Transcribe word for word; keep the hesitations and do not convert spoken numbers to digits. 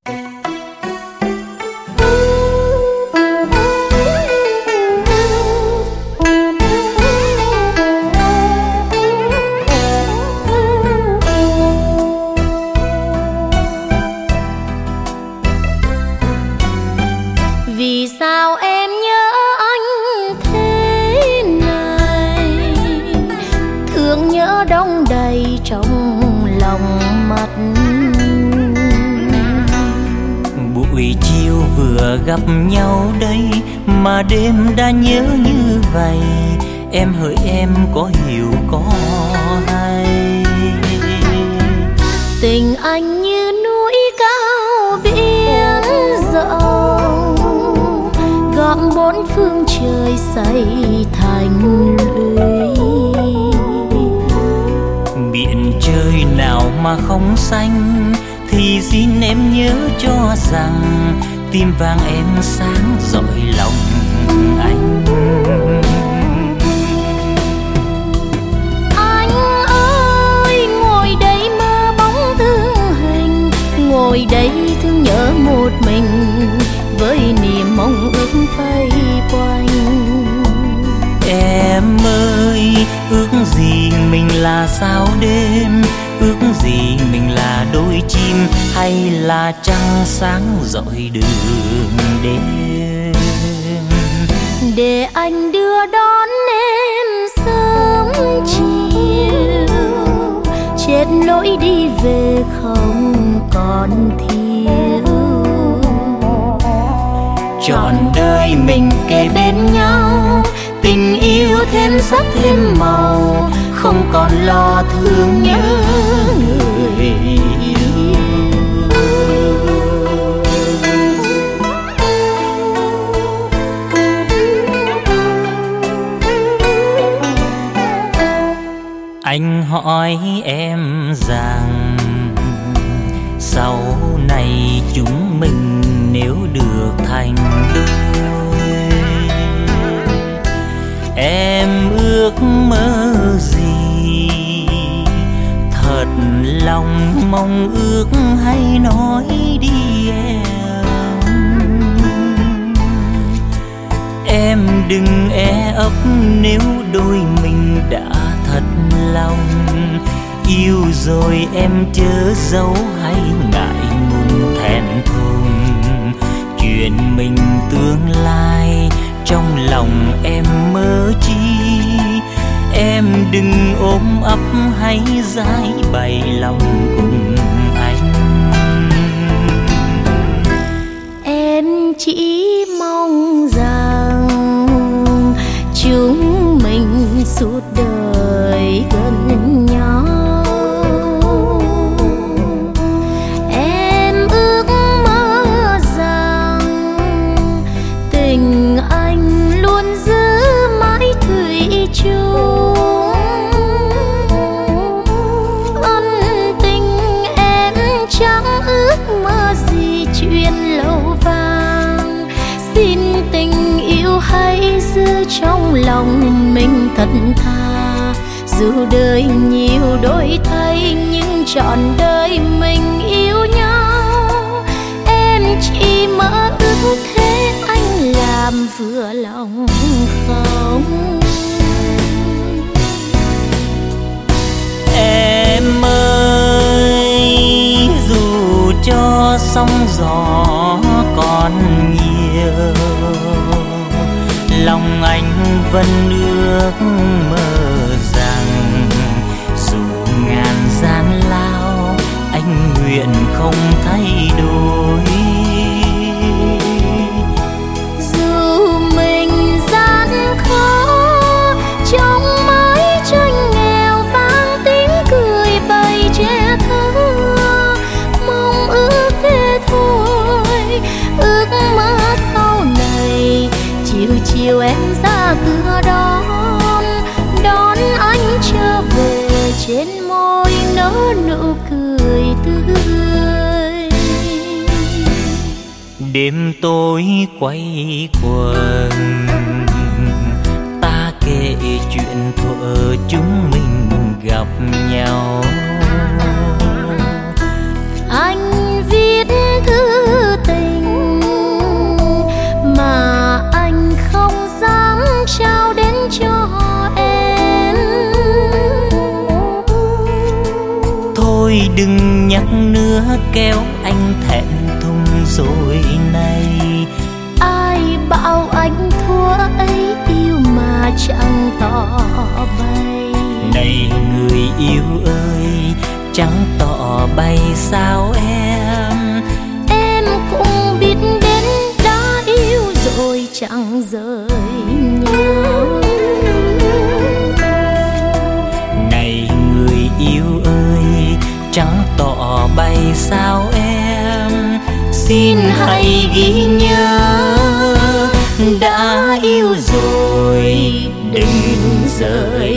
Vì sao em nhớ anh thế này, thương nhớ đong đầy trong lòng mắt. Buổi chiều vừa gặp nhau đây mà đêm đã nhớ như vậy, em hỡi em có hiểu có hay. Tình anh như núi cao biển rộng, gom bốn phương trời xây thành lũy. Biển trời nào mà không xanh, thì xin em nhớ cho rằng tim vàng em sáng rọi lòng anh. Anh ơi ngồi đây mơ bóng thương hình, ngồi đây thương nhớ một mình, với niềm mong ước vây quanh. Em ơi ước gì mình là sao đêm, ước gì mình là đôi chim, hay là trăng sáng rọi đường đêm. Để anh đưa đón em sớm chiều, trên lối đi về không còn thiếu. Trọn đời mình kề bên nhau, tình yêu thêm sắc thêm màu, không còn lo thương nhớ người yêu. Anh hỏi em rằng sau này chúng mình nếu được thành đôi, em ước mơ gì? Thật lòng mong ước hay nói đi em. Em đừng e ấp nếu đôi mình đã thật lòng, yêu rồi em chớ giấu hay ngại ngùng thẹn thùng. Chuyện mình tương lai trong lòng em mơ chi, em đừng ôm ấp hay giải bày lòng cùng anh. Em chỉ mong rằng chúng mình suốt đời gần nhau. Em ước mơ rằng tình anh luôn giữ mãi thủy chung. Ân tình em chẳng ước mơ gì chuyện lâu vàng, xin tình yêu hãy giữ trong lòng mình thật thà. Dù đời nhiều đổi thay nhưng trọn đời mình yêu nhau. Em chỉ mơ ước thế anh làm vừa lòng không? Em ơi dù cho sóng gió còn nhiều, lòng anh vẫn ước mơ rằng dù ngàn gian lao anh nguyện không thay đổi. Dù mình gian khó trong mái tranh nghèo vang tiếng cười bày trẻ thơ, mong ước thế thôi. Ước mơ sau này chiều chiều em ra cửa đón, đón anh trở về trên môi nở nụ cười tươi. Đêm tối quay quần ta kể chuyện thuở chúng mình gặp nhau. Anh viết thư đừng nhắc nữa kéo anh thẹn thùng rồi này. Ai bảo anh thua ấy yêu mà chẳng tỏ bày. Này người yêu ơi, chẳng tỏ bày sao em. Em cũng biết đến đã yêu rồi chẳng rời nhau. Này người yêu ơi, chẳng tỏ bày sao em. Xin hãy ghi nhớ, đã yêu rồi đừng rời